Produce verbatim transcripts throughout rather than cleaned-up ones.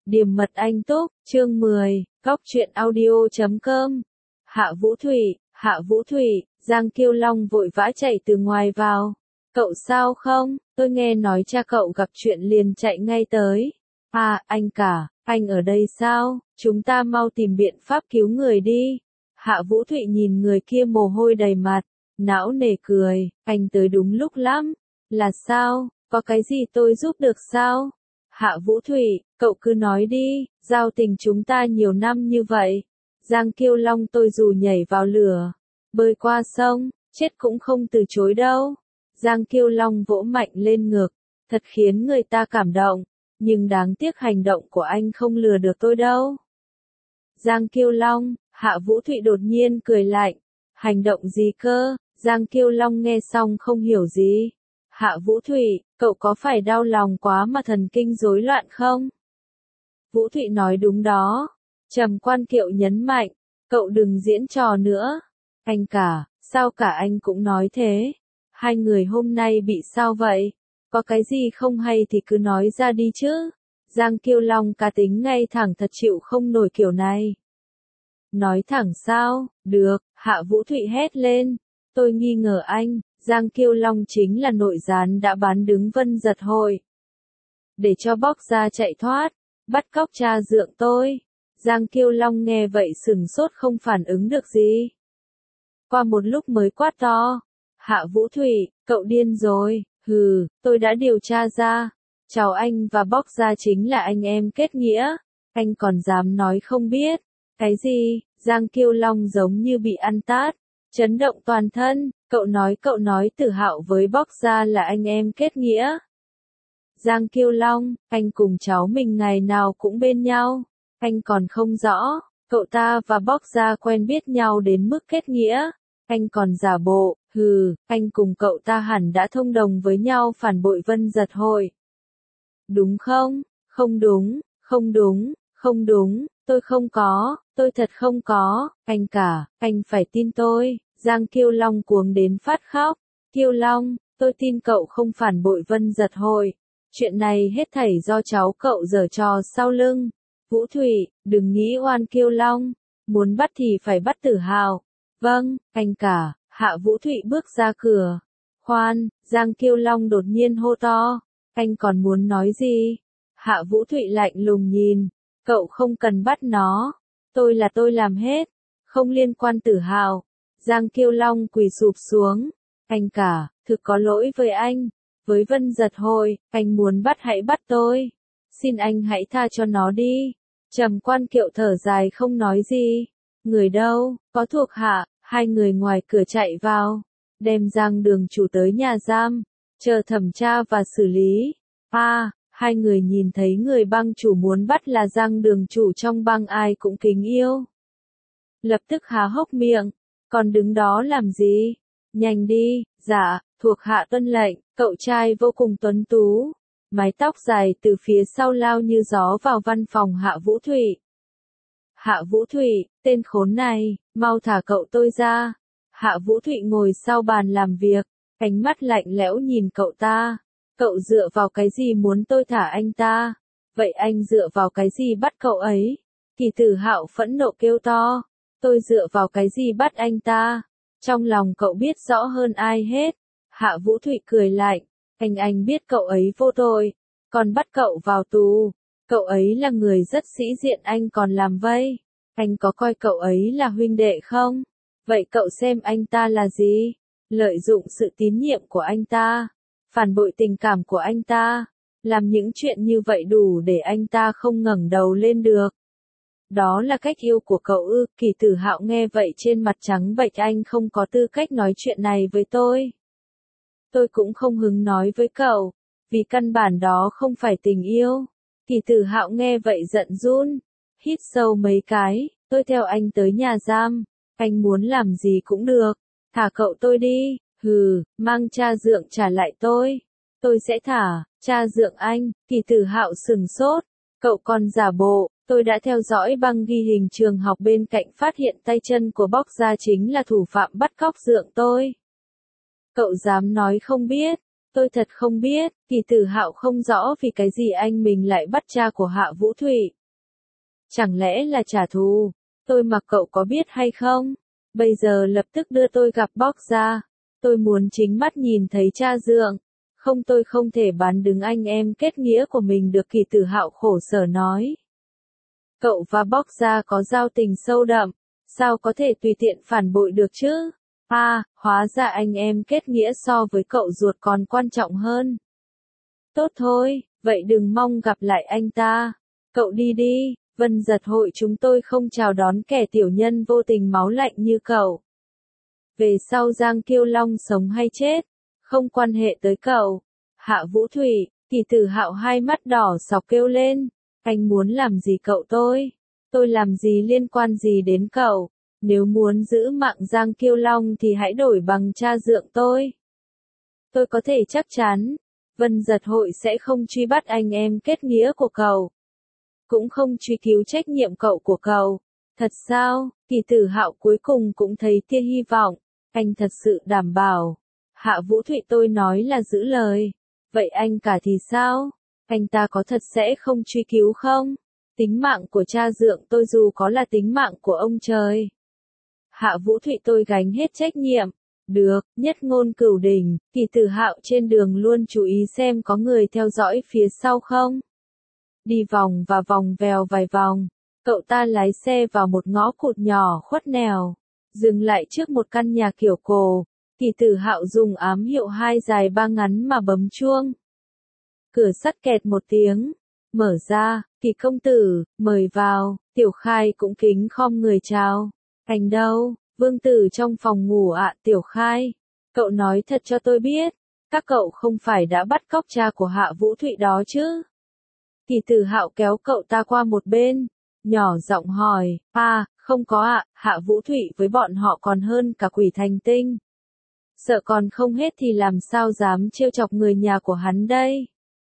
Điềm mật anh túc, chương mười, góc truyện audio chấm com. Hạ Vũ Thủy, Hạ Vũ Thủy, Giang Kiêu Long vội vã chạy từ ngoài vào. Cậu sao không? Tôi nghe nói cha cậu gặp chuyện liền chạy ngay tới. À, anh cả, anh ở đây sao? Chúng ta mau tìm biện pháp cứu người đi. Hạ Vũ Thụy nhìn người kia mồ hôi đầy mặt, não nề cười, anh tới đúng lúc lắm. Là sao? Có cái gì tôi giúp được sao? Hạ Vũ Thụy, cậu cứ nói đi, giao tình chúng ta nhiều năm như vậy. Giang Kiêu Long tôi dù nhảy vào lửa, bơi qua sông, chết cũng không từ chối đâu. Giang Kiêu Long vỗ mạnh lên ngực, thật khiến người ta cảm động, nhưng đáng tiếc hành động của anh không lừa được tôi đâu. Giang Kiêu Long, Hạ Vũ Thụy đột nhiên cười lạnh, hành động gì cơ? Giang Kiêu Long nghe xong không hiểu gì. Hạ Vũ Thụy, cậu có phải đau lòng quá mà thần kinh rối loạn không? Vũ Thụy nói đúng đó. Trầm Quan Kiệu nhấn mạnh, cậu đừng diễn trò nữa. Anh cả, sao cả anh cũng nói thế? Hai người hôm nay bị sao vậy? Có cái gì không hay thì cứ nói ra đi chứ. Giang Kiêu Long cá tính ngay thẳng thật chịu không nổi kiểu này. Nói thẳng sao? Được, Hạ Vũ Thụy hét lên. Tôi nghi ngờ anh. Giang Kiêu Long chính là nội gián đã bán đứng Vân Giật Hội. Để cho Bóc Gia chạy thoát, bắt cóc cha dượng tôi. Giang Kiêu Long nghe vậy sừng sốt không phản ứng được gì. Qua một lúc mới quát to. Hạ Vũ Thụy, cậu điên rồi, hừ, tôi đã điều tra ra. Chào anh và Bóc Gia chính là anh em kết nghĩa. Anh còn dám nói không biết. Cái gì? Giang Kiêu Long giống như bị ăn tát. Chấn động toàn thân, cậu nói cậu nói Tử Hạo với Bóc Gia là anh em kết nghĩa. Giang Kiêu Long, anh cùng cháu mình ngày nào cũng bên nhau, anh còn không rõ, cậu ta và Bóc Gia quen biết nhau đến mức kết nghĩa, anh còn giả bộ, hừ, anh cùng cậu ta hẳn đã thông đồng với nhau phản bội Vân Giật Hội. Đúng không? Không đúng, không đúng, không đúng, tôi không có, tôi thật không có, anh cả, anh phải tin tôi. Giang Kiêu Long cuống đến phát khóc. Kiêu Long, tôi tin cậu không phản bội Vân Giật Hội. Chuyện này hết thảy do cháu cậu giở trò sau lưng. Vũ Thủy, đừng nghĩ oan Kiêu Long. Muốn bắt thì phải bắt Tử Hạo. Vâng, anh cả. Hạ Vũ Thụy bước ra cửa. Khoan, Giang Kiêu Long đột nhiên hô to. Anh còn muốn nói gì? Hạ Vũ Thụy lạnh lùng nhìn. Cậu không cần bắt nó. Tôi là tôi làm hết. Không liên quan Tử Hạo. Giang Kiêu Long quỳ sụp xuống. Anh cả, thực có lỗi với anh. Với Vân Giật Hội, anh muốn bắt hãy bắt tôi. Xin anh hãy tha cho nó đi. Trầm Quan Kiệu thở dài không nói gì. Người đâu, có thuộc hạ, hai người ngoài cửa chạy vào. Đem Giang đường chủ tới nhà giam. Chờ thẩm tra và xử lý. À, hai người nhìn thấy người bang chủ muốn bắt là Giang đường chủ trong bang ai cũng kính yêu. Lập tức há hốc miệng. Còn đứng đó làm gì? Nhanh đi, dạ, thuộc hạ tuân lệnh, cậu trai vô cùng tuấn tú. Mái tóc dài từ phía sau lao như gió vào văn phòng Hạ Vũ Thụy. Hạ Vũ Thụy, tên khốn này, mau thả cậu tôi ra. Hạ Vũ Thụy ngồi sau bàn làm việc, ánh mắt lạnh lẽo nhìn cậu ta. Cậu dựa vào cái gì muốn tôi thả anh ta? Vậy anh dựa vào cái gì bắt cậu ấy? Kỳ Tử Hạo phẫn nộ kêu to. Tôi dựa vào cái gì bắt anh ta? Trong lòng cậu biết rõ hơn ai hết. Hạ Vũ Thụy cười lạnh. Anh anh biết cậu ấy vô tội. Còn bắt cậu vào tù. Cậu ấy là người rất sĩ diện anh còn làm vây. Anh có coi cậu ấy là huynh đệ không? Vậy cậu xem anh ta là gì? Lợi dụng sự tín nhiệm của anh ta. Phản bội tình cảm của anh ta. Làm những chuyện như vậy đủ để anh ta không ngẩng đầu lên được. Đó là cách yêu của cậu ư? Kỳ Tử Hạo nghe vậy trên mặt trắng bệch. Anh không có tư cách nói chuyện này với tôi. Tôi cũng không hứng nói với cậu, vì căn bản đó không phải tình yêu. Kỳ Tử Hạo nghe vậy giận run, hít sâu mấy cái, tôi theo anh tới nhà giam, anh muốn làm gì cũng được, thả cậu tôi đi, hừ, mang cha dượng trả lại tôi. Tôi sẽ thả, cha dượng anh. Kỳ Tử Hạo sừng sốt, cậu còn giả bộ. Tôi đã theo dõi băng ghi hình trường học bên cạnh phát hiện tay chân của Bóc Gia chính là thủ phạm bắt cóc dượng tôi. Cậu dám nói không biết, Tôi thật không biết, Kỳ Tử Hạo không rõ vì cái gì anh mình lại bắt cha của Hạ Vũ Thụy. Chẳng lẽ là trả thù? Tôi mặc cậu có biết hay không? Bây giờ lập tức đưa tôi gặp Bóc ra. Tôi muốn chính mắt nhìn thấy cha dượng. Không tôi không thể bán đứng anh em kết nghĩa của mình được, Kỳ Tử Hạo khổ sở nói. Cậu và Bóc ra có giao tình sâu đậm, sao có thể tùy tiện phản bội được chứ? À, hóa ra anh em kết nghĩa so với cậu ruột còn quan trọng hơn. Tốt thôi, vậy đừng mong gặp lại anh ta. Cậu đi đi, Vân Giật hội chúng tôi không chào đón kẻ tiểu nhân vô tình máu lạnh như cậu. Về sau Giang Kiêu Long sống hay chết, không quan hệ tới cậu. Hạ Vũ Thụy, Kỳ Tử Hạo hai mắt đỏ sọc kêu lên. Anh muốn làm gì cậu tôi? Tôi làm gì liên quan gì đến cậu? Nếu muốn giữ mạng Giang Kiêu Long thì hãy đổi bằng cha dượng tôi. Tôi có thể chắc chắn, Vân Giật hội sẽ không truy bắt anh em kết nghĩa của cậu. Cũng không truy cứu trách nhiệm cậu của cậu. Thật sao? Kỳ Tử Hạo cuối cùng cũng thấy tia hy vọng. Anh thật sự đảm bảo. Hạ Vũ Thụy tôi nói là giữ lời. Vậy anh cả thì sao? Anh ta có thật sẽ không truy cứu không? Tính mạng của cha dượng tôi dù có là tính mạng của ông trời. Hạ Vũ Thụy tôi gánh hết trách nhiệm. Được, nhất ngôn cửu đỉnh, Kỳ Tử Hạo trên đường luôn chú ý xem có người theo dõi phía sau không. Đi vòng và vòng vèo vài vòng, cậu ta lái xe vào một ngõ cụt nhỏ khuất nẻo, dừng lại trước một căn nhà kiểu cổ. Kỳ Tử Hạo dùng ám hiệu hai dài ba ngắn mà bấm chuông. Cửa sắt kẹt một tiếng, mở ra, Kỳ công tử, mời vào. Tiểu Khai cũng kính khom người chào. Anh đâu? Vương Tử trong phòng ngủ ạ. Tiểu Khai, cậu nói thật cho tôi biết, các cậu không phải đã bắt cóc cha của Hạ Vũ Thụy đó chứ? Kỳ Tử Hạo kéo cậu ta qua một bên, nhỏ giọng hỏi. À, không có ạ. Hạ Vũ Thụy với bọn họ còn hơn cả quỷ thành tinh. Sợ còn không hết thì làm sao dám trêu chọc người nhà của hắn đây?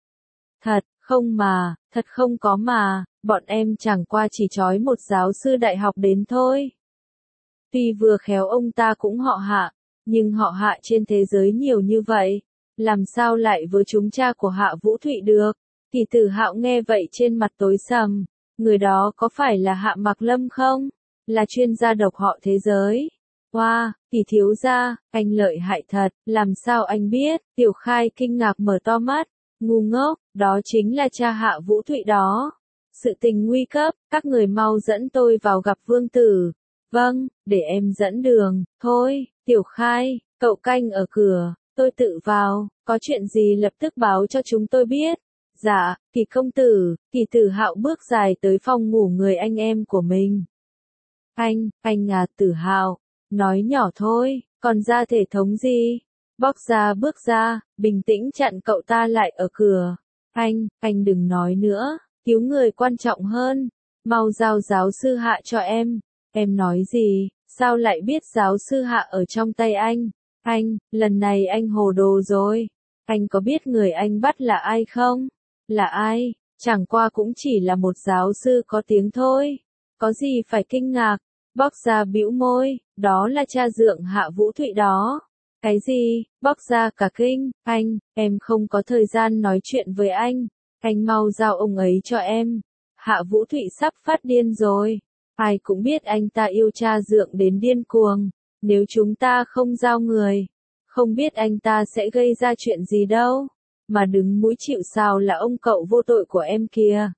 Thật, không mà, thật không có mà, bọn em chẳng qua chỉ trói một giáo sư đại học đến thôi. Tuy vừa khéo ông ta cũng họ Hạ, nhưng họ Hạ trên thế giới nhiều như vậy, làm sao lại với chúng cha của Hạ Vũ Thụy được? Kỳ Tử Hạo nghe vậy trên mặt tối sầm, người đó có phải là Hạ Mặc Lâm không? Là chuyên gia độc họ thế giới. Wow, Kỳ thiếu gia, anh lợi hại thật, làm sao anh biết? Tiểu Khai kinh ngạc mở to mắt, ngu ngốc, đó chính là cha Hạ Vũ Thụy đó. Sự tình nguy cấp, các người mau dẫn tôi vào gặp Vương Tử. Vâng, để em dẫn đường. Thôi, Tiểu Khai, cậu canh ở cửa, tôi tự vào, có chuyện gì lập tức báo cho chúng tôi biết. Dạ, Kỳ công tử. Kỳ Tử Hạo bước dài tới phòng ngủ người anh em của mình. Anh, anh à Tử Hạo, nói nhỏ thôi, còn ra thể thống gì? Bóc ra bước ra, bình tĩnh chặn cậu ta lại ở cửa. Anh, anh đừng nói nữa, cứu người quan trọng hơn. Mau giao giáo sư Hạ cho em. Em nói gì, sao lại biết giáo sư Hạ ở trong tay anh? Anh, lần này anh hồ đồ rồi. Anh có biết người anh bắt là ai không? Là ai? Chẳng qua cũng chỉ là một giáo sư có tiếng thôi. Có gì phải kinh ngạc? Bóc ra bĩu môi, đó là cha dượng Hạ Vũ Thụy đó. Cái gì? Bóc ra cả kinh. Anh, em không có thời gian nói chuyện với anh. Anh mau giao ông ấy cho em. Hạ Vũ Thụy sắp phát điên rồi. Ai cũng biết anh ta yêu cha dượng đến điên cuồng. Nếu chúng ta không giao người, không biết anh ta sẽ gây ra chuyện gì đâu. Mà đứng mũi chịu sào là ông cậu vô tội của em kìa.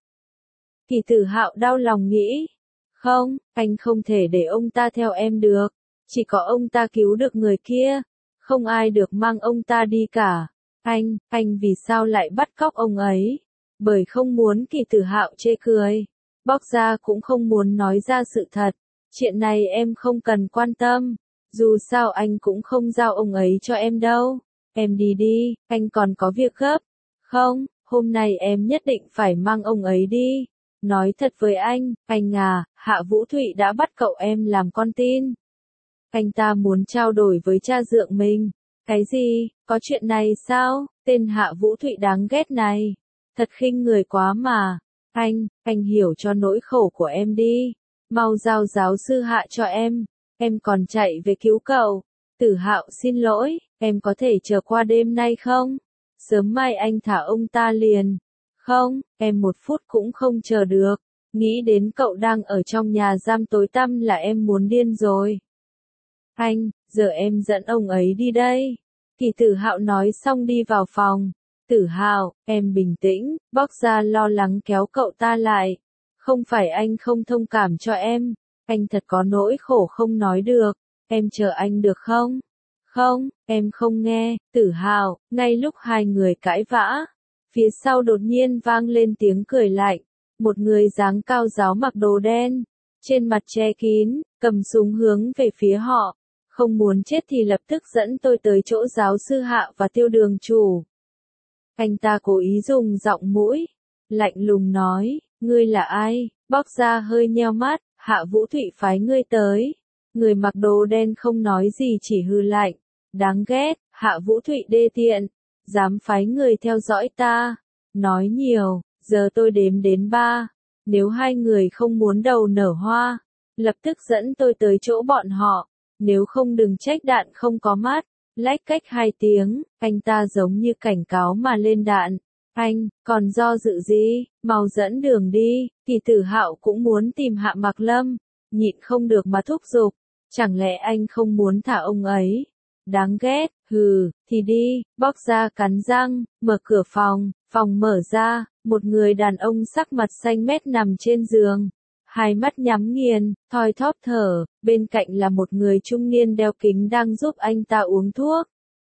Kỳ Tử Hạo đau lòng nghĩ. Không, anh không thể để ông ta theo em được. Chỉ có ông ta cứu được người kia. Không ai được mang ông ta đi cả. Anh, anh vì sao lại bắt cóc ông ấy? Bởi không muốn Kỳ Tử Hạo chê cười. Bóc ra cũng không muốn nói ra sự thật. Chuyện này em không cần quan tâm. Dù sao anh cũng không giao ông ấy cho em đâu. Em đi đi, anh còn có việc gấp. Không, hôm nay em nhất định phải mang ông ấy đi. Nói thật với anh, anh à, Hạ Vũ Thụy đã bắt cậu em làm con tin. Anh ta muốn trao đổi với cha dượng mình. Cái gì, có chuyện này sao? Tên Hạ Vũ Thụy đáng ghét này. Thật khinh người quá mà. Anh, anh hiểu cho nỗi khổ của em đi. Mau giao giáo sư Hạ cho em. Em còn chạy về cứu cậu. Tử Hạo xin lỗi, em có thể chờ qua đêm nay không? Sớm mai anh thả ông ta liền. Không, em một phút cũng không chờ được. Nghĩ đến cậu đang ở trong nhà giam tối tăm là em muốn điên rồi. Anh, giờ em dẫn ông ấy đi đây. Kỳ Tử Hạo nói xong đi vào phòng. Tử Hạo, em bình tĩnh, Bóc Ra lo lắng kéo cậu ta lại. Không phải anh không thông cảm cho em, anh thật có nỗi khổ không nói được, em chờ anh được không? Không, em không nghe, Tử Hạo, ngay lúc hai người cãi vã, phía sau đột nhiên vang lên tiếng cười lạnh, một người dáng cao ráo mặc đồ đen, trên mặt che kín, cầm súng hướng về phía họ, không muốn chết thì lập tức dẫn tôi tới chỗ giáo sư Hạ và Tiêu Đường chủ. Anh ta cố ý dùng giọng mũi, lạnh lùng nói, ngươi là ai? Bóc Ra hơi nheo mắt, Hạ Vũ Thụy phái ngươi tới. Người mặc đồ đen không nói gì chỉ hừ lạnh, đáng ghét, Hạ Vũ Thụy đê tiện, dám phái người theo dõi ta. Nói nhiều, giờ tôi đếm đến ba, nếu hai người không muốn đầu nở hoa, lập tức dẫn tôi tới chỗ bọn họ, nếu không đừng trách đạn không có mắt. Lách cách hai tiếng, anh ta giống như cảnh cáo mà lên đạn. Anh, còn do dự gì, mau dẫn đường đi. Kỳ Tử Hạo cũng muốn tìm Hạ Mặc Lâm, nhịn không được mà thúc giục. Chẳng lẽ anh không muốn thả ông ấy? Đáng ghét, hừ, thì đi. Bóc Ra cắn răng, mở cửa phòng, phòng mở ra, một người đàn ông sắc mặt xanh mét nằm trên giường. Hai mắt nhắm nghiền, thoi thóp thở, bên cạnh là một người trung niên đeo kính đang giúp anh ta uống thuốc.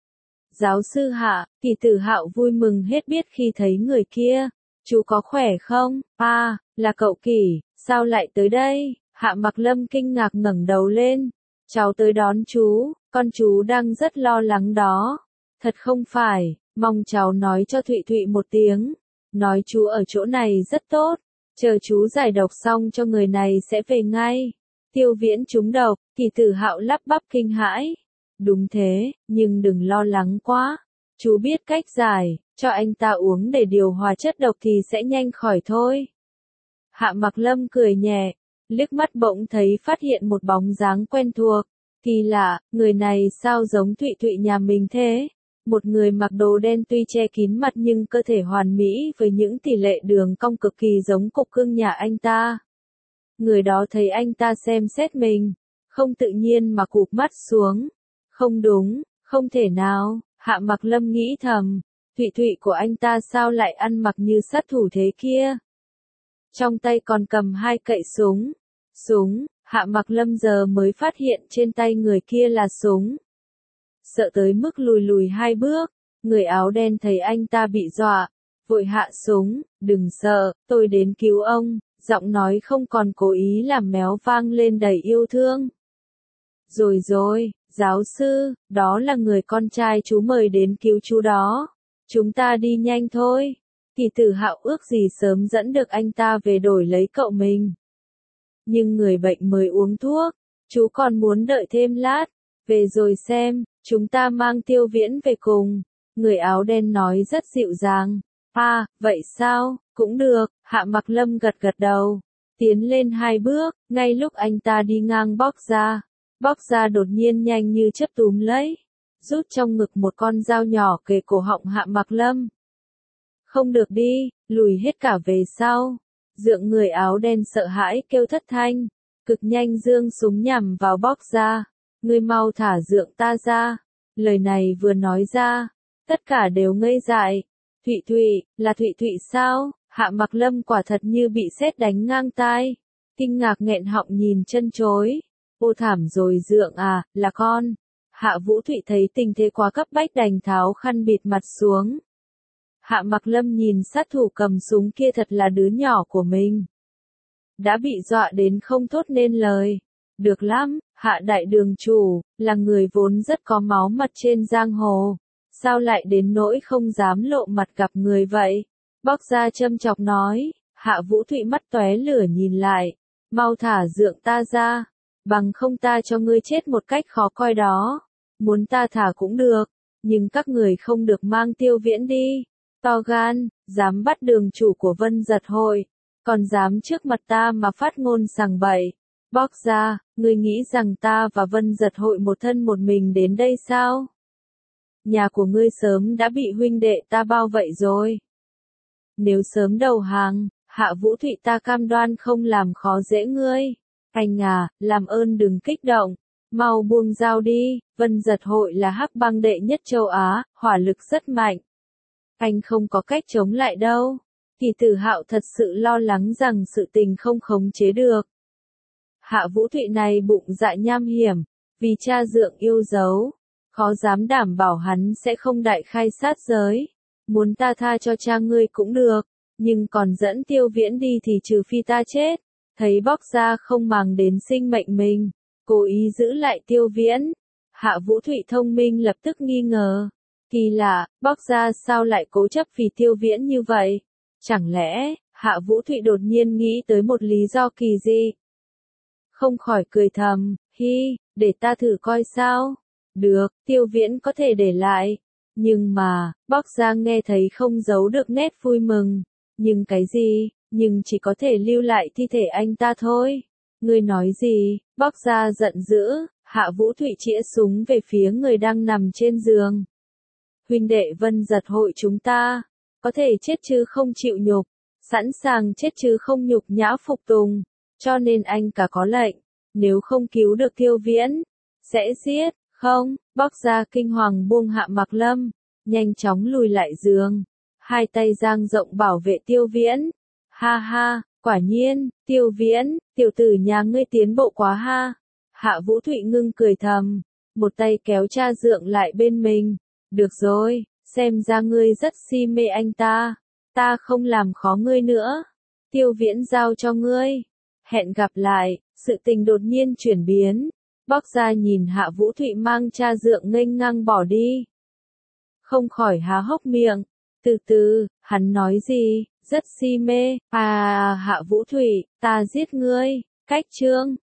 Giáo sư Hạ, Kỳ Tử Hạo vui mừng hết biết khi thấy người kia. Chú có khỏe không? À, là cậu Kỳ, sao lại tới đây? Hạ Mặc Lâm kinh ngạc ngẩng đầu lên. Cháu tới đón chú, con chú đang rất lo lắng đó. Thật không phải, mong cháu nói cho Thụy Thụy một tiếng. Nói chú ở chỗ này rất tốt. Chờ chú giải độc xong cho người này sẽ về ngay. Tiêu Viễn trúng độc, Kỳ Tử Hạo lắp bắp kinh hãi. Đúng thế, nhưng đừng lo lắng quá. Chú biết cách giải, cho anh ta uống để điều hòa chất độc thì sẽ nhanh khỏi thôi. Hạ Mặc Lâm cười nhẹ, liếc mắt bỗng thấy phát hiện một bóng dáng quen thuộc. Kỳ lạ, người này sao giống Thụy Thụy nhà mình thế? Một người mặc đồ đen tuy che kín mặt nhưng cơ thể hoàn mỹ với những tỷ lệ đường cong cực kỳ giống cục cưng nhà anh ta. Người đó thấy anh ta xem xét mình, không tự nhiên mà cụp mắt xuống. Không đúng, không thể nào, Hạ Mặc Lâm nghĩ thầm, Thụy Thụy của anh ta sao lại ăn mặc như sát thủ thế kia? Trong tay còn cầm hai cậy súng. Súng, Hạ Mặc Lâm giờ mới phát hiện trên tay người kia là súng. Sợ tới mức lùi lùi hai bước, người áo đen thấy anh ta bị dọa, vội hạ súng, đừng sợ, tôi đến cứu ông, giọng nói không còn cố ý làm méo vang lên đầy yêu thương. Rồi rồi, giáo sư, đó là người con trai chú mời đến cứu chú đó, chúng ta đi nhanh thôi. Kỳ Tử Hạo ước gì sớm dẫn được anh ta về đổi lấy cậu mình. Nhưng người bệnh mới uống thuốc, chú còn muốn đợi thêm lát, về rồi xem. Chúng ta mang Tiêu Viễn về cùng. Người áo đen nói rất dịu dàng. À, vậy sao? Cũng được. Hạ Mặc Lâm gật gật đầu. Tiến lên hai bước, ngay lúc anh ta đi ngang Bóc Ra. Bóc Ra đột nhiên nhanh như chớp túm lấy. Rút trong ngực một con dao nhỏ kề cổ họng Hạ Mặc Lâm. Không được đi, lùi hết cả về sau. Dượng người áo đen sợ hãi kêu thất thanh. Cực nhanh giương súng nhằm vào Bóc Ra. Ngươi mau thả dượng ta ra. Lời này vừa nói ra, tất cả đều ngây dại. Thụy Thụy, là Thụy Thụy sao? Hạ Mặc Lâm quả thật như bị sét đánh ngang tai. Kinh ngạc nghẹn họng nhìn chân chối. Ô thảm rồi dượng à, là con. Hạ Vũ Thụy thấy tình thế quá cấp bách đành tháo khăn bịt mặt xuống. Hạ Mặc Lâm nhìn sát thủ cầm súng kia thật là đứa nhỏ của mình. Đã bị dọa đến không thốt nên lời. Được lắm, Hạ đại đường chủ, là người vốn rất có máu mặt trên giang hồ. Sao lại đến nỗi không dám lộ mặt gặp người vậy? Bóc Ra châm chọc nói, Hạ Vũ Thụy mắt tóe lửa nhìn lại. Mau thả dượng ta ra, bằng không ta cho ngươi chết một cách khó coi đó. Muốn ta thả cũng được, nhưng các người không được mang Tiêu Viễn đi. To gan, dám bắt đường chủ của Vân Giật Hội, còn dám trước mặt ta mà phát ngôn sằng bậy. Bóc Ra, ngươi nghĩ rằng ta và Vân Giật Hội một thân một mình đến đây sao? nhà của ngươi sớm đã bị huynh đệ ta bao vậy rồi. Nếu sớm đầu hàng, Hạ Vũ Thụy ta cam đoan không làm khó dễ ngươi. Anh à, làm ơn đừng kích động, mau buông dao đi, Vân Giật Hội là hắc bang đệ nhất châu Á, hỏa lực rất mạnh. Anh không có cách chống lại đâu. Kỳ Tử Hạo thật sự lo lắng rằng sự tình không khống chế được. Hạ Vũ Thụy này bụng dạ nham hiểm, vì cha dượng yêu dấu, khó dám đảm bảo hắn sẽ không đại khai sát giới. Muốn ta tha cho cha ngươi cũng được, nhưng còn dẫn Tiêu Viễn đi thì trừ phi ta chết. Thấy Bóc Gia không màng đến sinh mệnh mình, cố ý giữ lại Tiêu Viễn. Hạ Vũ Thụy thông minh lập tức nghi ngờ. Kỳ lạ, Bóc Gia sao lại cố chấp vì Tiêu Viễn như vậy? Chẳng lẽ, Hạ Vũ Thụy đột nhiên nghĩ tới một lý do kỳ dị? Không khỏi cười thầm, hi, để ta thử coi sao. Được, Tiêu Viễn có thể để lại. Nhưng mà, Bóc Gia nghe thấy không giấu được nét vui mừng. Nhưng cái gì? Nhưng chỉ có thể lưu lại thi thể anh ta thôi. Ngươi nói gì? Bóc Gia giận dữ, Hạ Vũ Thụy chĩa súng về phía người đang nằm trên giường. Huynh đệ Vân Giật Hội chúng ta, có thể chết chứ không chịu nhục, sẵn sàng chết chứ không nhục nhã phục tùng, cho nên anh cả có lệnh, nếu không cứu được Tiêu Viễn, sẽ giết, không? Bóc Gia kinh hoàng buông hạ Mạc Lâm, nhanh chóng lùi lại giường, hai tay dang rộng bảo vệ Tiêu Viễn. Ha ha, quả nhiên, Tiêu Viễn, tiểu tử nhà ngươi tiến bộ quá ha. Hạ Vũ Thụy ngưng cười thầm, một tay kéo cha dượng lại bên mình. Được rồi, xem ra ngươi rất si mê anh ta. Ta không làm khó ngươi nữa. Tiêu Viễn giao cho ngươi. Hẹn gặp lại, sự tình đột nhiên chuyển biến. Bóc Gia nhìn Hạ Vũ Thụy mang cha dượng nghênh ngang bỏ đi. Không khỏi há hốc miệng. Từ từ, hắn nói gì? Rất si mê. À, Hạ Vũ Thụy, ta giết ngươi. Cách chương.